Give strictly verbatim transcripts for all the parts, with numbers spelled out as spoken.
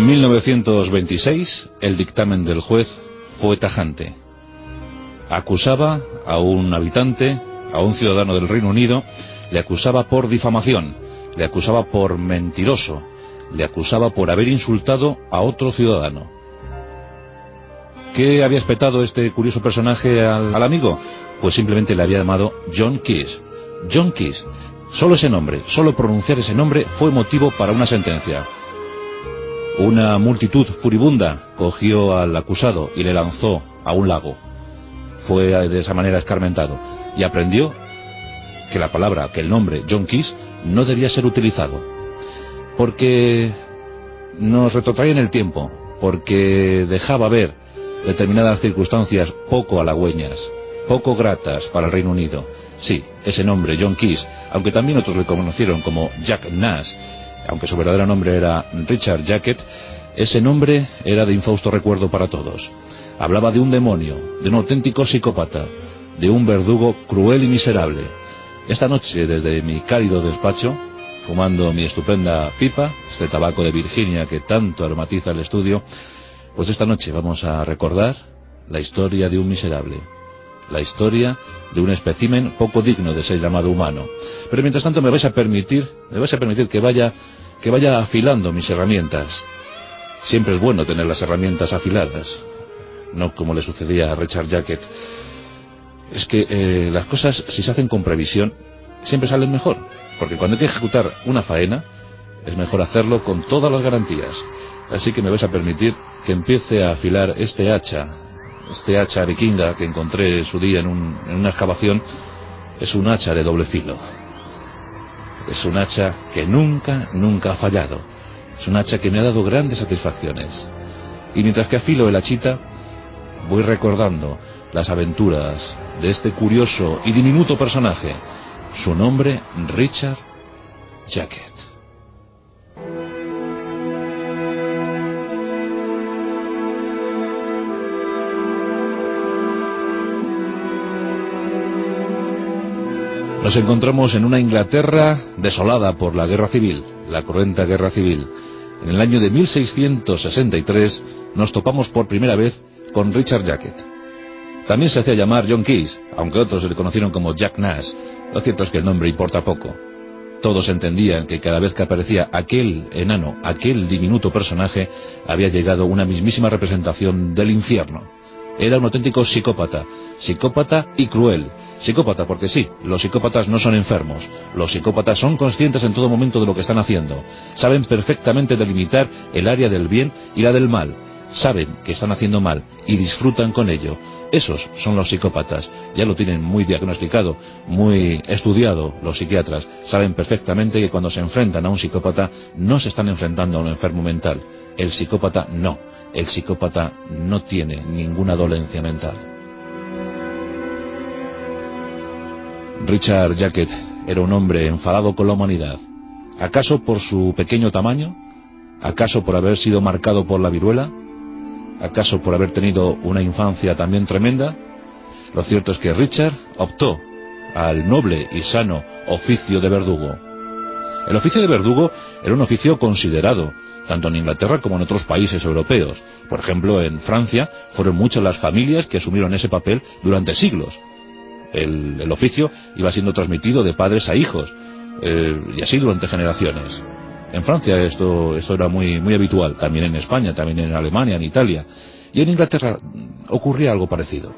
mil novecientos veintiséis, el dictamen del juez fue tajante. Acusaba a un habitante, a un ciudadano del Reino Unido, le acusaba por difamación, le acusaba por mentiroso, le acusaba por haber insultado a otro ciudadano. ¿Qué había espetado este curioso personaje al, al amigo? Pues simplemente le había llamado John Keys. John Keys. Solo ese nombre, solo pronunciar ese nombre fue motivo para una sentencia. Una multitud furibunda cogió al acusado y le lanzó a un lago. Fue de esa manera escarmentado y aprendió que la palabra, que el nombre John Keys no debía ser utilizado, porque nos retrotraía en el tiempo, porque dejaba ver determinadas circunstancias poco halagüeñas, poco gratas para el Reino Unido. Sí, ese nombre John Keys, aunque también otros le conocieron como Jack Nash, aunque su verdadero nombre era Richard Jacket, ese nombre era de infausto recuerdo para todos. Hablaba de un demonio, de un auténtico psicópata, de un verdugo cruel y miserable. Esta noche, desde mi cálido despacho, fumando mi estupenda pipa, este tabaco de Virginia que tanto aromatiza el estudio, pues esta noche vamos a recordar la historia de un miserable, la historia de un espécimen poco digno de ser llamado humano. Pero mientras tanto me vais a permitir, me vais a permitir que vaya, que vaya afilando mis herramientas. Siempre es bueno tener las herramientas afiladas, no como le sucedía a Richard Jacket. Es que eh, las cosas, si se hacen con previsión, siempre salen mejor, porque cuando hay que ejecutar una faena, es mejor hacerlo con todas las garantías. Así que me vais a permitir que empiece a afilar este hacha, este hacha vikinga que encontré en su día en, un, en una excavación. Es un hacha de doble filo. Es un hacha que nunca, nunca ha fallado. Es un hacha que me ha dado grandes satisfacciones. Y mientras que afilo el hachita, voy recordando las aventuras de este curioso y diminuto personaje. Su nombre, Richard Jacket. Nos encontramos en una Inglaterra desolada por la guerra civil, la cruenta guerra civil. En el año de mil seiscientos sesenta y tres nos topamos por primera vez con Richard Jacket. También se hacía llamar John Keys, aunque otros se le conocieron como Jack Nash. Lo cierto es que el nombre importa poco. Todos entendían que cada vez que aparecía aquel enano, aquel diminuto personaje, había llegado una mismísima representación del infierno. Era un auténtico psicópata, psicópata y cruel. Psicópata porque sí, los psicópatas no son enfermos. Los psicópatas son conscientes en todo momento de lo que están haciendo. Saben perfectamente delimitar el área del bien y la del mal. Saben que están haciendo mal y disfrutan con ello. Esos son los psicópatas. Ya lo tienen muy diagnosticado, muy estudiado los psiquiatras. Saben perfectamente que cuando se enfrentan a un psicópata no se están enfrentando a un enfermo mental. El psicópata no. El psicópata no tiene ninguna dolencia mental. Richard Jacket era un hombre enfadado con la humanidad. ¿Acaso por su pequeño tamaño? ¿Acaso por haber sido marcado por la viruela? ¿Acaso por haber tenido una infancia también tremenda? Lo cierto es que Richard optó al noble y sano oficio de verdugo. El oficio de verdugo era un oficio considerado, tanto en Inglaterra como en otros países europeos. Por ejemplo, en Francia fueron muchas las familias que asumieron ese papel durante siglos. El, el oficio iba siendo transmitido de padres a hijos, eh, y así durante generaciones. En Francia esto, esto era muy, muy habitual, también en España, también en Alemania, en Italia. Y en Inglaterra ocurría algo parecido.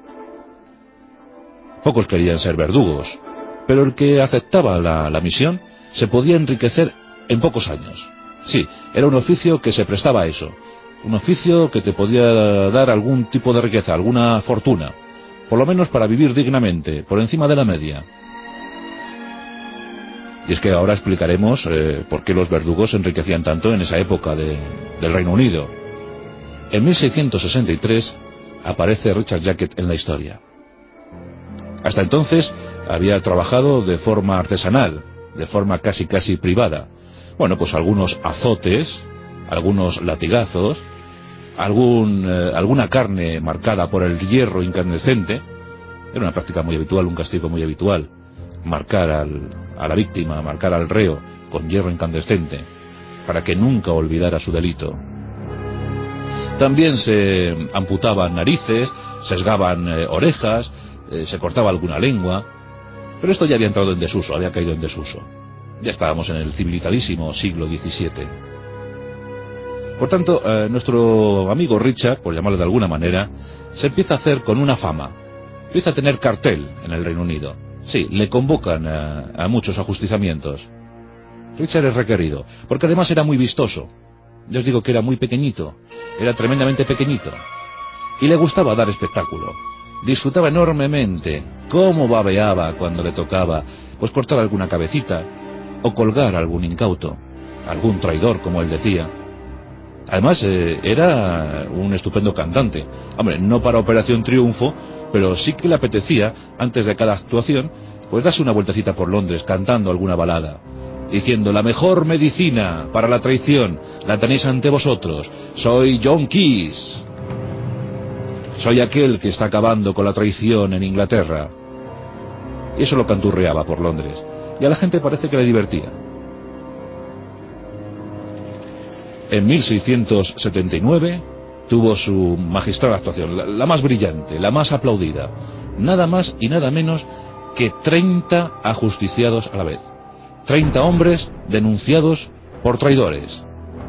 Pocos querían ser verdugos, pero el que aceptaba la, la misión se podía enriquecer en pocos años. Sí, era un oficio que se prestaba a eso. Un oficio que te podía dar algún tipo de riqueza, alguna fortuna. Por lo menos para vivir dignamente, por encima de la media. Y es que ahora explicaremos eh, por qué los verdugos se enriquecían tanto en esa época de, del Reino Unido. En mil seiscientos sesenta y tres aparece Richard Jacket en la historia. Hasta entonces había trabajado de forma artesanal, de forma casi casi privada. Bueno, pues algunos azotes, algunos latigazos, algún, eh, alguna carne marcada por el hierro incandescente. Era una práctica muy habitual, un castigo muy habitual. Marcar al, a la víctima, marcar al reo con hierro incandescente, para que nunca olvidara su delito. También se amputaban narices, sesgaban eh, orejas, eh, se cortaba alguna lengua. Pero esto ya había entrado en desuso, había caído en desuso. Ya estábamos en el civilizadísimo siglo diecisiete. Por tanto, eh, nuestro amigo Richard, por llamarlo de alguna manera, se empieza a hacer con una fama. Empieza a tener cartel en el Reino Unido. Sí, le convocan a, a muchos ajusticiamientos. Richard es requerido, porque además era muy vistoso. Yo os digo que era muy pequeñito, era tremendamente pequeñito. Y le gustaba dar espectáculo. Disfrutaba enormemente cómo babeaba cuando le tocaba pues cortar alguna cabecita o colgar a algún incauto, algún traidor, como él decía. Además, eh, era un estupendo cantante. Hombre, no para Operación Triunfo, pero sí que le apetecía, antes de cada actuación, pues darse una vueltecita por Londres cantando alguna balada, diciendo: la mejor medicina para la traición la tenéis ante vosotros. Soy John Keys. Soy aquel que está acabando con la traición en Inglaterra. Y eso lo canturreaba por Londres. Y a la gente parece que le divertía. En mil seiscientos setenta y nueve tuvo su magistral actuación, la, la más brillante, la más aplaudida. Nada más y nada menos que treinta ajusticiados a la vez. treinta hombres denunciados por traidores.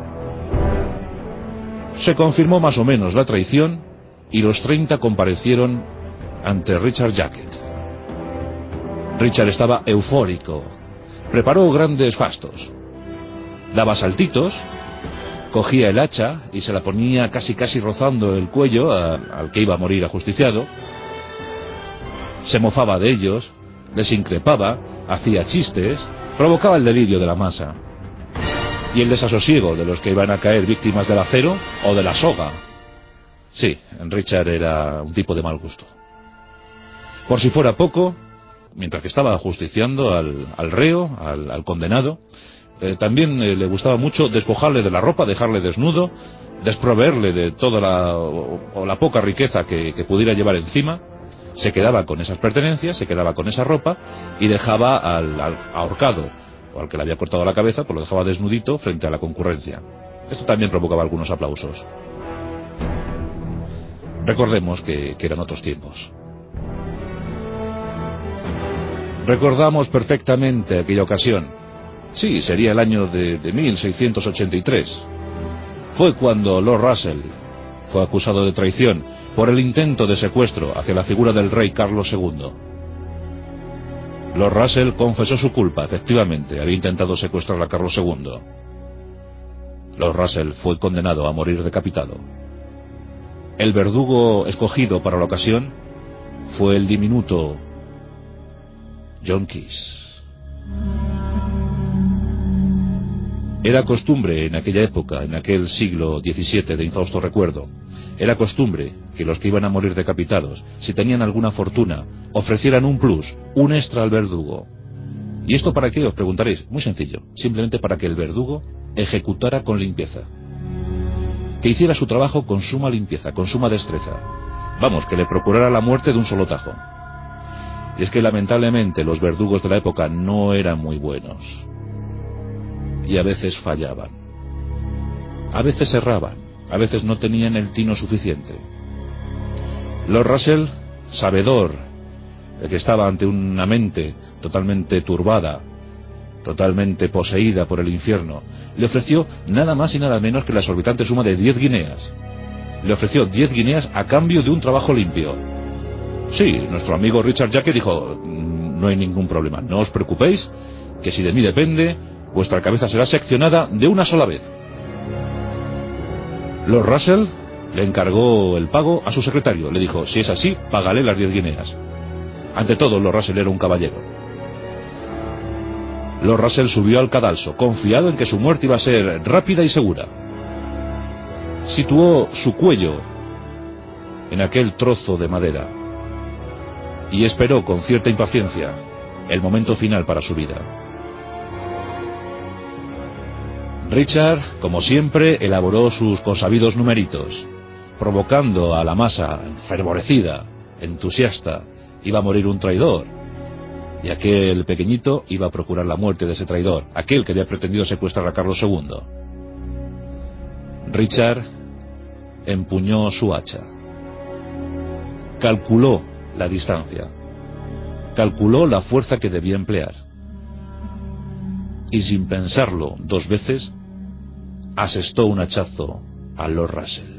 Se confirmó más o menos la traición y los treinta comparecieron ante Richard Jacket. Richard estaba eufórico. Preparó grandes fastos. Daba saltitos, cogía el hacha y se la ponía casi casi rozando el cuello a, al que iba a morir ajusticiado. Se mofaba de ellos, les increpaba, hacía chistes, provocaba el delirio de la masa y el desasosiego de los que iban a caer víctimas del acero o de la soga. Sí, Richard era un tipo de mal gusto. Por si fuera poco, mientras que estaba ajusticiando al, al reo, al, al condenado, eh, también eh, le gustaba mucho despojarle de la ropa, dejarle desnudo, desproveerle de toda la o, o la poca riqueza que, que pudiera llevar encima. Se quedaba con esas pertenencias, se quedaba con esa ropa y dejaba al, al ahorcado o al que le había cortado la cabeza, pues lo dejaba desnudito frente a la concurrencia. Esto también provocaba algunos aplausos. Recordemos que, que eran otros tiempos. Recordamos perfectamente aquella ocasión. Sí, sería el año de, de mil seiscientos ochenta y tres. Fue cuando Lord Russell fue acusado de traición por el intento de secuestro hacia la figura del rey Carlos segundo. Lord Russell confesó su culpa, efectivamente, había intentado secuestrar a Carlos segundo. Lord Russell fue condenado a morir decapitado. El verdugo escogido para la ocasión fue el diminuto John Keys. Era costumbre en aquella época, en aquel siglo diecisiete de infausto recuerdo, era costumbre que los que iban a morir decapitados, si tenían alguna fortuna, ofrecieran un plus, un extra al verdugo. ¿Y esto para qué? Os preguntaréis. Muy sencillo, simplemente para que el verdugo ejecutara con limpieza, que hiciera su trabajo con suma limpieza, con suma destreza. Vamos, que le procurara la muerte de un solo tajo. Y es que lamentablemente los verdugos de la época no eran muy buenos. Y a veces fallaban. A veces erraban. A veces no tenían el tino suficiente. Lord Russell, sabedor de que estaba ante una mente totalmente turbada, totalmente poseída por el infierno, le ofreció nada más y nada menos que la exorbitante suma de diez guineas. Le ofreció diez guineas a cambio de un trabajo limpio. Sí, nuestro amigo Richard Jacket dijo: no hay ningún problema, no os preocupéis, que si de mí depende, vuestra cabeza será seccionada de una sola vez. Lord Russell le encargó el pago a su secretario. Le dijo: si es así, págale las diez guineas. Ante todo, Lord Russell era un caballero. Lord Russell subió al cadalso, confiado en que su muerte iba a ser rápida y segura. Situó su cuello en aquel trozo de madera y esperó con cierta impaciencia el momento final para su vida. Richard, como siempre, elaboró sus consabidos numeritos, provocando a la masa enfervorecida, entusiasta. Iba a morir un traidor, y aquel pequeñito iba a procurar la muerte de ese traidor, aquel que había pretendido secuestrar a Carlos segundo. Richard empuñó su hacha. Calculó la distancia, calculó la fuerza que debía emplear, y sin pensarlo dos veces, asestó un hachazo a Lord Russell.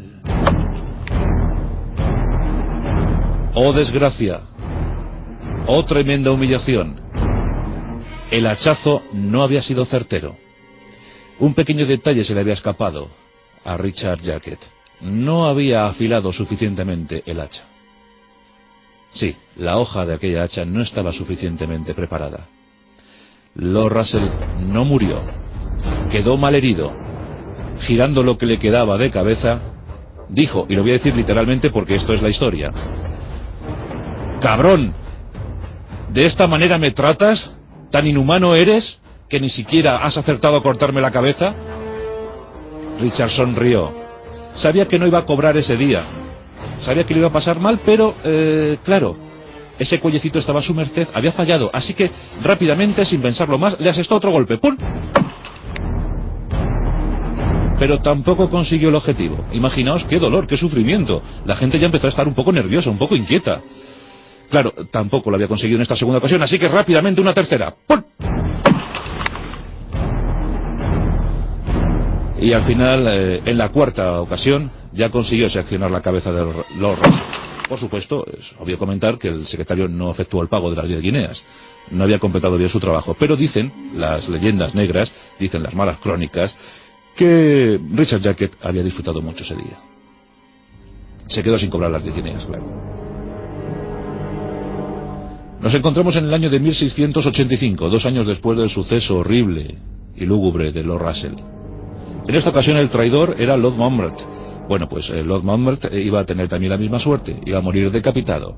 ¡Oh, desgracia! ¡Oh, tremenda humillación! El hachazo no había sido certero. Un pequeño detalle se le había escapado a Richard Jacket. No había afilado suficientemente el hacha. Sí, la hoja de aquella hacha no estaba suficientemente preparada. Lord Russell no murió. Quedó malherido. Girando lo que le quedaba de cabeza, dijo, y lo voy a decir literalmente porque esto es la historia: ¡cabrón! ¿De esta manera me tratas? ¿Tan inhumano eres que ni siquiera has acertado a cortarme la cabeza? Richard sonrió. Sabía que no iba a cobrar ese día. Sabía que le iba a pasar mal, pero, eh, claro, ese cuellecito estaba a su merced, había fallado, así que rápidamente, sin pensarlo más, le asestó otro golpe. ¡Pum! Pero tampoco consiguió el objetivo. Imaginaos qué dolor, qué sufrimiento. La gente ya empezó a estar un poco nerviosa, un poco inquieta. Claro, tampoco lo había conseguido en esta segunda ocasión, así que rápidamente una tercera. ¡Pum! Y al final, eh, en la cuarta ocasión, ya consiguió seccionar la cabeza de Lord Russell. Por supuesto, es obvio comentar que el secretario no efectuó el pago de las diez guineas. No había completado bien su trabajo. Pero dicen las leyendas negras, dicen las malas crónicas, que Richard Jacket había disfrutado mucho ese día. Se quedó sin cobrar las diez guineas, claro. Nos encontramos en el año de mil seiscientos ochenta y cinco, dos años después del suceso horrible y lúgubre de Lord Russell. En esta ocasión el traidor era Lord Monmouth. Bueno, pues eh, Lord Monmouth eh, iba a tener también la misma suerte, iba a morir decapitado.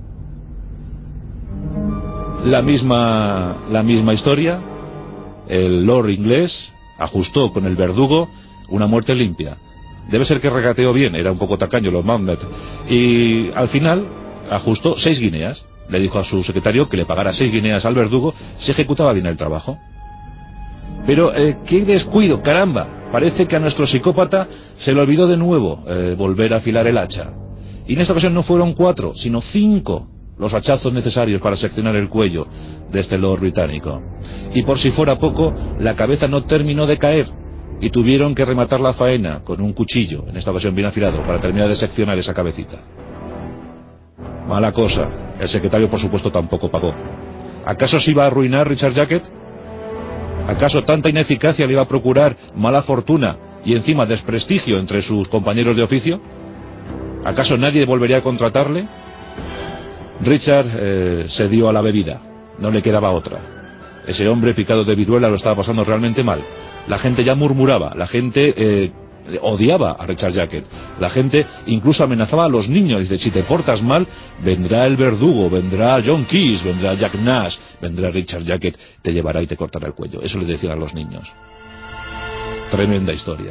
La misma, la misma historia. El Lord inglés ajustó con el verdugo una muerte limpia. Debe ser que regateó bien, era un poco tacaño Lord Monmouth. Y al final ajustó seis guineas. Le dijo a su secretario que le pagara seis guineas al verdugo si ejecutaba bien el trabajo. Pero, eh, qué descuido, caramba. Parece que a nuestro psicópata se le olvidó de nuevo eh, volver a afilar el hacha. Y en esta ocasión no fueron cuatro, sino cinco los hachazos necesarios para seccionar el cuello de este Lord británico. Y por si fuera poco, la cabeza no terminó de caer y tuvieron que rematar la faena con un cuchillo, en esta ocasión bien afilado, para terminar de seccionar esa cabecita. Mala cosa. El secretario, por supuesto, tampoco pagó. ¿Acaso se iba a arruinar Richard Jacket? ¿Acaso tanta ineficacia le iba a procurar mala fortuna y encima desprestigio entre sus compañeros de oficio? ¿Acaso nadie volvería a contratarle? Richard eh, se dio a la bebida. No le quedaba otra. Ese hombre picado de viruela lo estaba pasando realmente mal. La gente ya murmuraba, la gente eh, odiaba a Richard Jacket. La gente incluso amenazaba a los niños. Dice, si te portas mal, vendrá el verdugo, vendrá John Keys, vendrá Jack Nash, vendrá Richard Jacket, te llevará y te cortará el cuello. Eso le decían a los niños. Tremenda historia.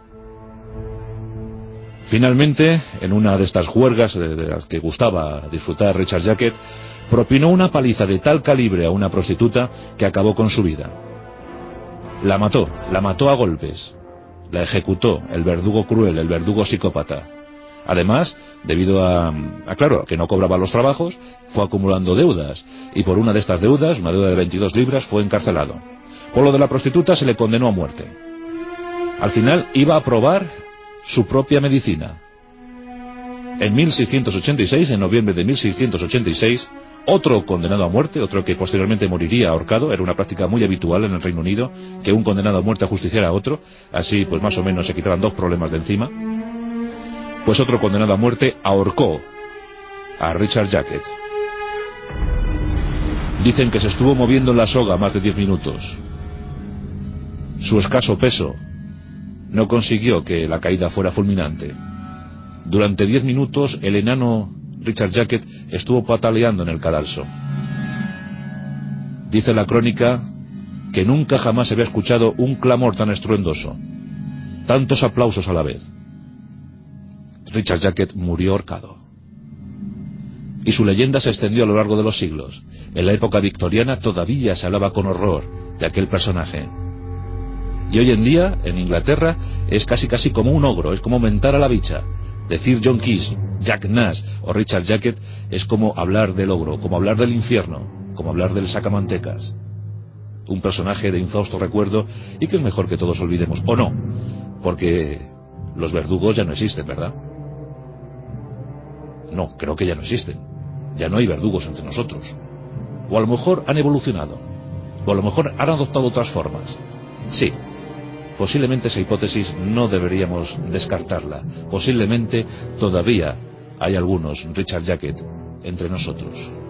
Finalmente, en una de estas juergas de, de las que gustaba disfrutar Richard Jacket, propinó una paliza de tal calibre a una prostituta que acabó con su vida. La mató, la mató a golpes. La ejecutó el verdugo cruel, el verdugo psicópata. Además, debido a, a, claro, que no cobraba los trabajos, fue acumulando deudas. Y por una de estas deudas, una deuda de veintidós libras, fue encarcelado. Por lo de la prostituta se le condenó a muerte. Al final iba a probar su propia medicina. En mil seiscientos ochenta y seis, en noviembre de mil seiscientos ochenta y seis, otro condenado a muerte, otro que posteriormente moriría ahorcado, era una práctica muy habitual en el Reino Unido, que un condenado a muerte ajusticiara a otro, así pues más o menos se quitaban dos problemas de encima. Pues otro condenado a muerte ahorcó a Richard Jacket. Dicen que se estuvo moviendo en la soga más de diez minutos. Su escaso peso no consiguió que la caída fuera fulminante. Durante diez minutos el enano Richard Jacket estuvo pataleando en el cadalso. Dice la crónica que nunca jamás se había escuchado un clamor tan estruendoso, tantos aplausos a la vez. Richard Jacket murió ahorcado. Y su leyenda se extendió a lo largo de los siglos. En la época victoriana todavía se hablaba con horror de aquel personaje. Y hoy en día, en Inglaterra, es casi casi como un ogro, es como mentar a la bicha. Decir John Keys, Jack Nash o Richard Jacket es como hablar del ogro, como hablar del infierno, como hablar del sacamantecas. Un personaje de infausto recuerdo y que es mejor que todos olvidemos, o no, porque los verdugos ya no existen, ¿verdad? No, creo que ya no existen. Ya no hay verdugos entre nosotros. O a lo mejor han evolucionado, o a lo mejor han adoptado otras formas. Sí, posiblemente esa hipótesis no deberíamos descartarla. Posiblemente todavía hay algunos Richard Jacket entre nosotros.